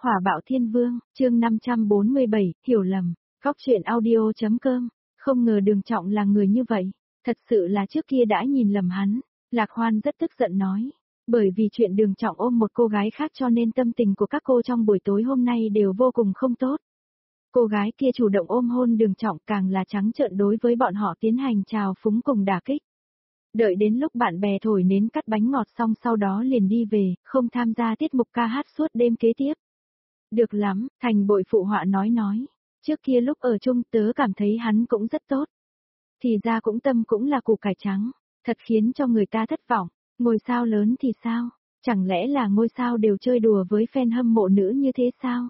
Hỏa bạo thiên vương, chương 547, hiểu lầm, góc truyện audio.com, không ngờ Đường Trọng là người như vậy, thật sự là trước kia đã nhìn lầm hắn, Lạc Hoan rất tức giận nói, bởi vì chuyện Đường Trọng ôm một cô gái khác cho nên tâm tình của các cô trong buổi tối hôm nay đều vô cùng không tốt. Cô gái kia chủ động ôm hôn Đường Trọng càng là trắng trợn đối với bọn họ tiến hành trào phúng cùng đả kích. Đợi đến lúc bạn bè thổi nến cắt bánh ngọt xong sau đó liền đi về, không tham gia tiết mục ca hát suốt đêm kế tiếp. Được lắm, Thành Bội phụ họa nói. Trước kia lúc ở chung tớ cảm thấy hắn cũng rất tốt. Thì ra cũng tâm cũng là củ cải trắng, thật khiến cho người ta thất vọng. Ngôi sao lớn thì sao? Chẳng lẽ là ngôi sao đều chơi đùa với fan hâm mộ nữ như thế sao?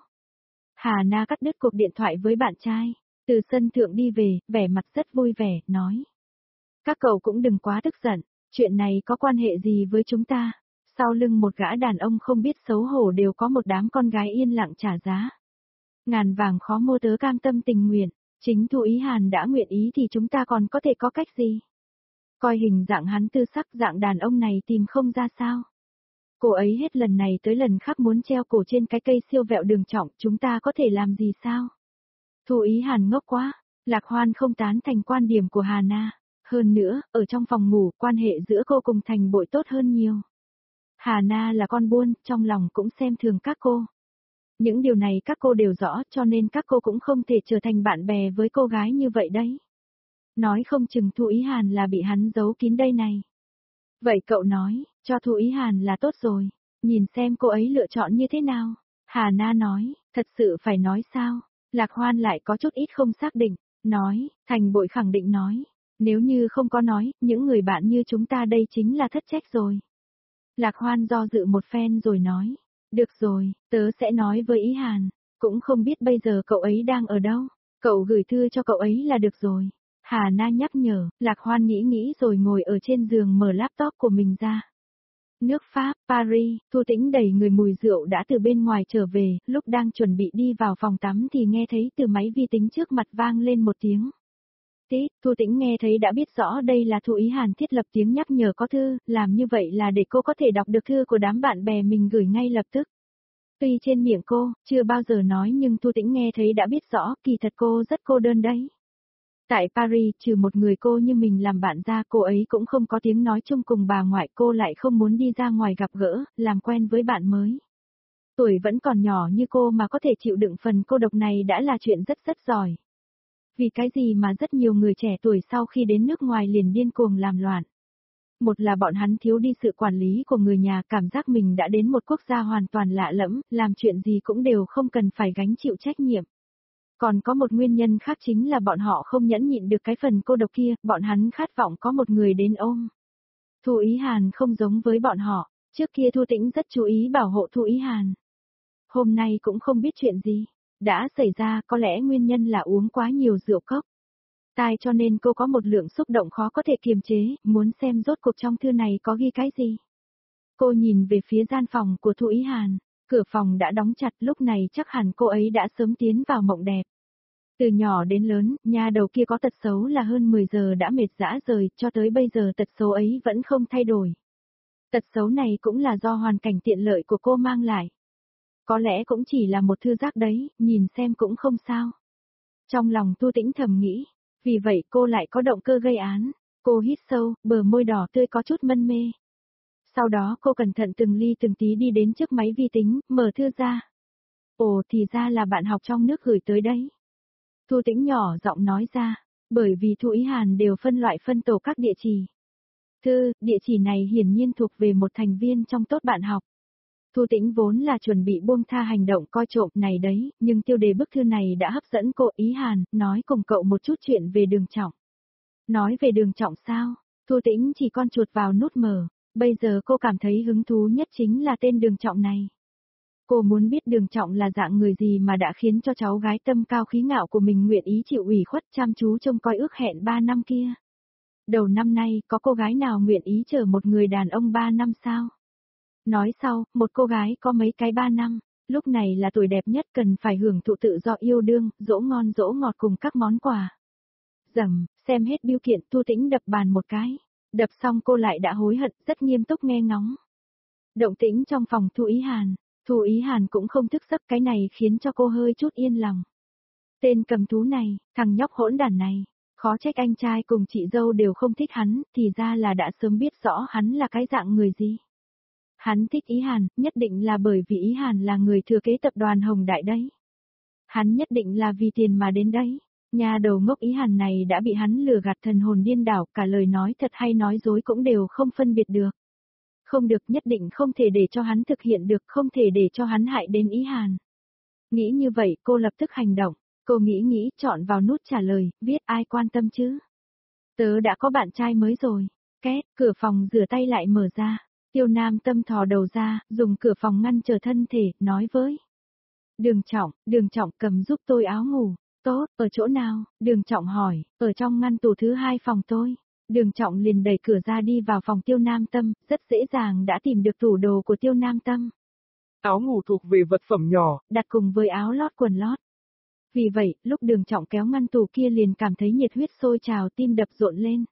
Hà Na cắt đứt cuộc điện thoại với bạn trai, từ sân thượng đi về, vẻ mặt rất vui vẻ, nói. Các cậu cũng đừng quá tức giận, chuyện này có quan hệ gì với chúng ta? Sau lưng một gã đàn ông không biết xấu hổ đều có một đám con gái yên lặng trả giá. Ngàn vàng khó mua tớ cam tâm tình nguyện, chính Thu Ý Hàn đã nguyện ý thì chúng ta còn có thể có cách gì? Coi hình dạng hắn tư sắc dạng đàn ông này tìm không ra sao? Cô ấy hết lần này tới lần khác muốn treo cổ trên cái cây siêu vẹo Đường Trọng, chúng ta có thể làm gì sao? Thu Ý Hàn ngốc quá, Lạc Hoan không tán thành quan điểm của Hà Na. Hơn nữa, ở trong phòng ngủ, quan hệ giữa cô cùng Thành Bội tốt hơn nhiều. Hà Na là con buôn, trong lòng cũng xem thường các cô. Những điều này các cô đều rõ cho nên các cô cũng không thể trở thành bạn bè với cô gái như vậy đấy. Nói không chừng Thu Ý Hàn là bị hắn giấu kín đây này. Vậy cậu nói, cho Thu Ý Hàn là tốt rồi, nhìn xem cô ấy lựa chọn như thế nào. Hà Na nói, thật sự phải nói sao? Lạc Hoan lại có chút ít không xác định, nói, Thành Bội khẳng định nói. Nếu như không có nói, những người bạn như chúng ta đây chính là thất trách rồi. Lạc Hoan do dự một phen rồi nói, được rồi, tớ sẽ nói với Ý Hàn, cũng không biết bây giờ cậu ấy đang ở đâu, cậu gửi thư cho cậu ấy là được rồi. Hà Na nhắc nhở, Lạc Hoan nghĩ rồi ngồi ở trên giường mở laptop của mình ra. Nước Pháp, Paris, Thu Tĩnh đẩy người mùi rượu đã từ bên ngoài trở về, lúc đang chuẩn bị đi vào phòng tắm thì nghe thấy từ máy vi tính trước mặt vang lên một tiếng. Thu Tĩnh nghe thấy đã biết rõ đây là Thu Ý Hàn thiết lập tiếng nhắc nhở có thư, làm như vậy là để cô có thể đọc được thư của đám bạn bè mình gửi ngay lập tức. Tuy trên miệng cô, chưa bao giờ nói nhưng Thu Tĩnh nghe thấy đã biết rõ, kỳ thật cô rất cô đơn đấy. Tại Paris, trừ một người cô như mình làm bạn ra, cô ấy cũng không có tiếng nói chung cùng bà ngoại, cô lại không muốn đi ra ngoài gặp gỡ, làm quen với bạn mới. Tuổi vẫn còn nhỏ như cô mà có thể chịu đựng phần cô độc này đã là chuyện rất giỏi. Vì cái gì mà rất nhiều người trẻ tuổi sau khi đến nước ngoài liền điên cuồng làm loạn. Một là bọn hắn thiếu đi sự quản lý của người nhà, cảm giác mình đã đến một quốc gia hoàn toàn lạ lẫm, làm chuyện gì cũng đều không cần phải gánh chịu trách nhiệm. Còn có một nguyên nhân khác chính là bọn họ không nhẫn nhịn được cái phần cô độc kia, bọn hắn khát vọng có một người đến ôm. Thu Ý Hàn không giống với bọn họ, trước kia Thu Tĩnh rất chú ý bảo hộ Thu Ý Hàn. Hôm nay cũng không biết chuyện gì đã xảy ra, có lẽ nguyên nhân là uống quá nhiều rượu cốc. Cho nên cô có một lượng xúc động khó có thể kiềm chế, muốn xem rốt cuộc trong thư này có ghi cái gì. Cô nhìn về phía gian phòng của Thu Ý Hàn, cửa phòng đã đóng chặt, lúc này chắc hẳn cô ấy đã sớm tiến vào mộng đẹp. Từ nhỏ đến lớn, nhà đầu kia có tật xấu là hơn 10 giờ đã mệt rã rời, cho tới bây giờ tật xấu ấy vẫn không thay đổi. Tật xấu này cũng là do hoàn cảnh tiện lợi của cô mang lại. Có lẽ cũng chỉ là một thư giác đấy, nhìn xem cũng không sao. Trong lòng Thu Tĩnh thầm nghĩ, vì vậy cô lại có động cơ gây án. Cô hít sâu, bờ môi đỏ tươi có chút mân mê. Sau đó cô cẩn thận từng ly từng tí đi đến trước máy vi tính, mở thư ra. Ồ, thì ra là bạn học trong nước gửi tới đấy. Thu Tĩnh nhỏ giọng nói ra, bởi vì Thu Ý Hàn đều phân loại phân tổ các địa chỉ. Địa chỉ này hiển nhiên thuộc về một thành viên trong tốt bạn học. Thu Tĩnh vốn là chuẩn bị buông tha hành động coi trộm này đấy, nhưng tiêu đề bức thư này đã hấp dẫn cô. Ý Hàn, nói cùng cậu một chút chuyện về Đường Trọng. Nói về Đường Trọng sao? Thu Tĩnh chỉ con chuột vào nút mở, bây giờ cô cảm thấy hứng thú nhất chính là tên Đường Trọng này. Cô muốn biết Đường Trọng là dạng người gì mà đã khiến cho cháu gái tâm cao khí ngạo của mình nguyện ý chịu ủy khuất chăm chú trông coi ước hẹn 3 năm kia. Đầu năm nay, có cô gái nào nguyện ý chở một người đàn ông 3 năm sao? Nói sau, một cô gái có mấy cái 3 năm, lúc này là tuổi đẹp nhất, cần phải hưởng thụ tự do yêu đương, dỗ ngon dỗ ngọt cùng các món quà. Xem hết bưu kiện, Thu Tĩnh đập bàn một cái. Đập xong cô lại đã hối hận, rất nghiêm túc nghe ngóng. Động tĩnh trong phòng Thu Ý Hàn, Thu Ý Hàn cũng không thức giấc, cái này khiến cho cô hơi chút yên lòng. Tên cầm thú này, thằng nhóc hỗn đản này, khó trách anh trai cùng chị dâu đều không thích hắn, thì ra là đã sớm biết rõ hắn là cái dạng người gì. Hắn thích Ý Hàn, nhất định là bởi vì Ý Hàn là người thừa kế tập đoàn Hồng Đại đấy. Hắn nhất định là vì tiền mà đến đấy. Nhà đầu ngốc Ý Hàn này đã bị hắn lừa gạt thần hồn điên đảo, cả lời nói thật hay nói dối cũng đều không phân biệt được. Không được, nhất định không thể để cho hắn thực hiện được, không thể để cho hắn hại đến Ý Hàn. Nghĩ như vậy, cô lập tức hành động. Cô nghĩ, chọn vào nút trả lời, viết ai quan tâm chứ. Tớ đã có bạn trai mới rồi. Két, cửa phòng rửa tay lại mở ra. Tiêu Nam Tâm thò đầu ra, dùng cửa phòng ngăn trở thân thể, nói với. Đường Trọng cầm giúp tôi áo ngủ. Tốt, ở chỗ nào? Đường Trọng hỏi, ở trong ngăn tủ thứ 2 phòng tôi. Đường Trọng liền đẩy cửa ra đi vào phòng Tiêu Nam Tâm, rất dễ dàng đã tìm được tủ đồ của Tiêu Nam Tâm. Áo ngủ thuộc về vật phẩm nhỏ, đặt cùng với áo lót quần lót. Vì vậy, lúc Đường Trọng kéo ngăn tủ kia liền cảm thấy nhiệt huyết sôi trào, tim đập rộn lên.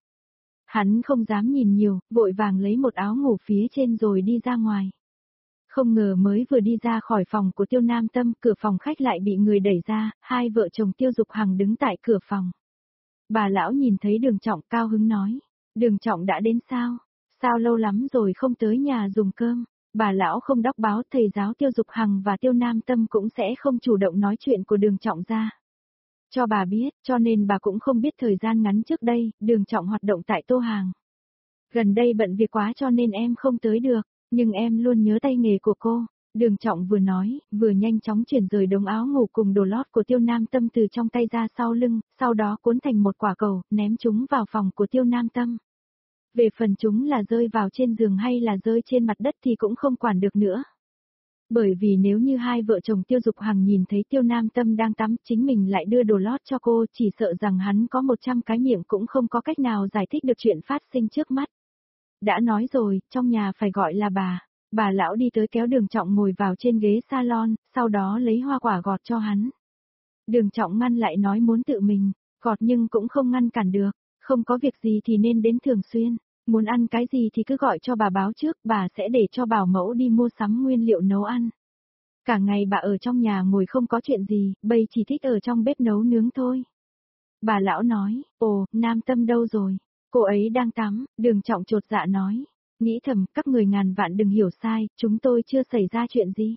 Hắn không dám nhìn nhiều, vội vàng lấy một áo ngủ phía trên rồi đi ra ngoài. Không ngờ mới vừa đi ra khỏi phòng của Tiêu Nam Tâm, cửa phòng khách lại bị người đẩy ra, hai vợ chồng Tiêu Dục Hằng đứng tại cửa phòng. Bà lão nhìn thấy Đường Trọng cao hứng nói, Đường Trọng đã đến sao? Sao lâu lắm rồi không tới nhà dùng cơm? Bà lão không đốc báo, thầy giáo Tiêu Dục Hằng và Tiêu Nam Tâm cũng sẽ không chủ động nói chuyện của Đường Trọng ra. Cho bà biết, cho nên bà cũng không biết thời gian ngắn trước đây, Đường Trọng hoạt động tại Tô Hàng. Gần đây bận việc quá cho nên em không tới được, nhưng em luôn nhớ tay nghề của cô. Đường Trọng vừa nói, vừa nhanh chóng chuyển rời đống áo ngủ cùng đồ lót của Tiêu Nam Tâm từ trong tay ra sau lưng, sau đó cuốn thành một quả cầu, ném chúng vào phòng của Tiêu Nam Tâm. Về phần chúng là rơi vào trên giường hay là rơi trên mặt đất thì cũng không quản được nữa. Bởi vì nếu như hai vợ chồng Tiêu Dục Hằng nhìn thấy Tiêu Nam Tâm đang tắm, chính mình lại đưa đồ lót cho cô, chỉ sợ rằng hắn có 100 cái miệng cũng không có cách nào giải thích được chuyện phát sinh trước mắt. Đã nói rồi, trong nhà phải gọi là bà lão đi tới kéo Đường Trọng ngồi vào trên ghế salon, sau đó lấy hoa quả gọt cho hắn. Đường Trọng ngăn lại nói muốn tự mình, gọt nhưng cũng không ngăn cản được, không có việc gì thì nên đến thường xuyên, muốn ăn cái gì thì cứ gọi cho bà báo trước, bà sẽ để cho bảo mẫu đi mua sắm nguyên liệu nấu ăn. Cả ngày bà ở trong nhà ngồi không có chuyện gì, bây chỉ thích ở trong bếp nấu nướng thôi. Bà lão nói, ồ, Nam Tâm đâu rồi? Cô ấy đang tắm, Đường Trọng chột dạ nói. Nghĩ thầm, các người ngàn vạn đừng hiểu sai, chúng tôi chưa xảy ra chuyện gì.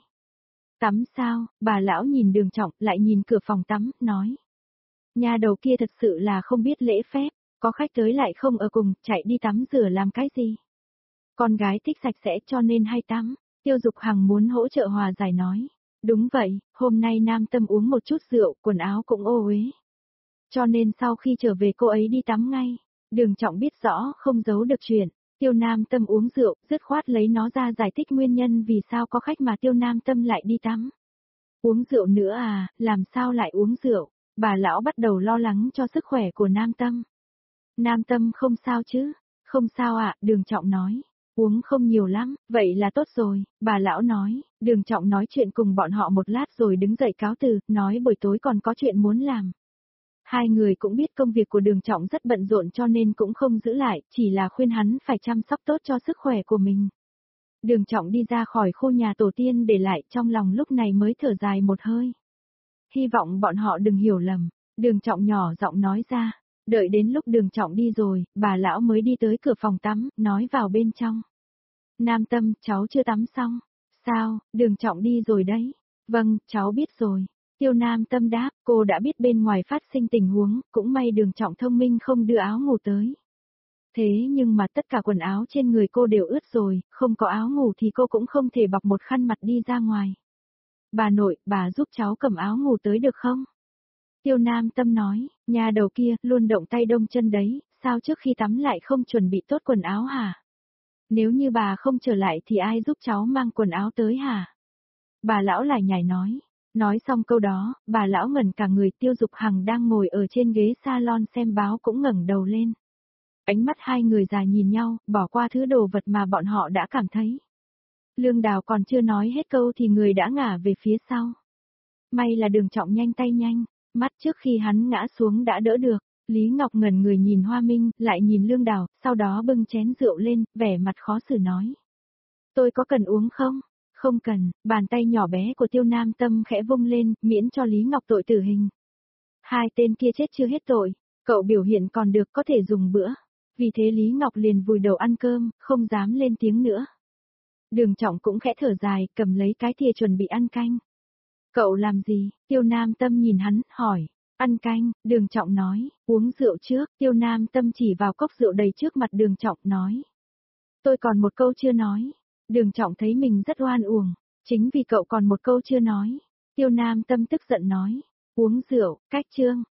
Tắm sao? Bà lão nhìn Đường Trọng, lại nhìn cửa phòng tắm, nói. Nhà đầu kia thật sự là không biết lễ phép, có khách tới lại không ở cùng, chạy đi tắm rửa làm cái gì. Con gái thích sạch sẽ cho nên hay tắm. Tiêu Dục Hằng muốn hỗ trợ hòa giải nói. Đúng vậy, hôm nay Nam Tâm uống một chút rượu, quần áo cũng ô uế. Cho nên sau khi trở về cô ấy đi tắm ngay. Đường Trọng biết rõ, không giấu được chuyện. Tiêu Nam Tâm uống rượu, dứt khoát lấy nó ra giải thích nguyên nhân vì sao có khách mà Tiêu Nam Tâm lại đi tắm. Uống rượu nữa à, làm sao lại uống rượu? Bà lão bắt đầu lo lắng cho sức khỏe của Nam Tâm. Nam Tâm không sao chứ? Không sao ạ, Đường Trọng nói. Uống không nhiều lắm, vậy là tốt rồi, bà lão nói. Đường Trọng nói chuyện cùng bọn họ một lát rồi đứng dậy cáo từ, nói buổi tối còn có chuyện muốn làm. Hai người cũng biết công việc của Đường Trọng rất bận rộn cho nên cũng không giữ lại, chỉ là khuyên hắn phải chăm sóc tốt cho sức khỏe của mình. Đường Trọng đi ra khỏi khu nhà tổ tiên để lại, trong lòng lúc này mới thở dài một hơi. Hy vọng bọn họ đừng hiểu lầm, Đường Trọng nhỏ giọng nói ra. Đợi đến lúc Đường Trọng đi rồi, bà lão mới đi tới cửa phòng tắm, nói vào bên trong. Nam Tâm, cháu chưa tắm xong. Sao, Đường Trọng đi rồi đấy. Vâng, cháu biết rồi. Tiêu Nam Tâm đáp, cô đã biết bên ngoài phát sinh tình huống, cũng may Đường Trọng thông minh không đưa áo ngủ tới. Thế nhưng mà tất cả quần áo trên người cô đều ướt rồi, không có áo ngủ thì cô cũng không thể bọc một khăn mặt đi ra ngoài. Bà nội, bà giúp cháu cầm áo ngủ tới được không? Tiêu Nam Tâm nói, nhà đầu kia, luôn động tay đông chân đấy, sao trước khi tắm lại không chuẩn bị tốt quần áo hả? Nếu như bà không trở lại thì ai giúp cháu mang quần áo tới hả? Bà lão lại nhảy nói. Nói xong câu đó, bà lão ngẩn cả người. Tiêu Dục Hằng đang ngồi ở trên ghế salon xem báo cũng ngẩng đầu lên. Ánh mắt hai người già nhìn nhau, bỏ qua thứ đồ vật mà bọn họ đã cảm thấy. Lương Đào còn chưa nói hết câu thì người đã ngả về phía sau. May là Đường Trọng nhanh tay nhanh, mắt trước khi hắn ngã xuống đã đỡ được. Lý Ngọc ngẩn người nhìn Hoa Minh, lại nhìn Lương Đào, sau đó bưng chén rượu lên, vẻ mặt khó xử nói. Tôi có cần uống không? Không cần, bàn tay nhỏ bé của Tiêu Nam Tâm khẽ vung lên, miễn cho Lý Ngọc tội tử hình. Hai tên kia chết chưa hết tội, cậu biểu hiện còn được có thể dùng bữa. Vì thế Lý Ngọc liền vùi đầu ăn cơm, không dám lên tiếng nữa. Đường Trọng cũng khẽ thở dài, cầm lấy cái thìa chuẩn bị ăn canh. Cậu làm gì? Tiêu Nam Tâm nhìn hắn, hỏi. Ăn canh, Đường Trọng nói, uống rượu trước. Tiêu Nam Tâm chỉ vào cốc rượu đầy trước mặt Đường Trọng, nói. Tôi còn một câu chưa nói. Đường Trọng thấy mình rất oan uổng. Chính vì cậu còn một câu chưa nói. Tiêu Nam Tâm tức giận nói. Uống rượu, cách chương.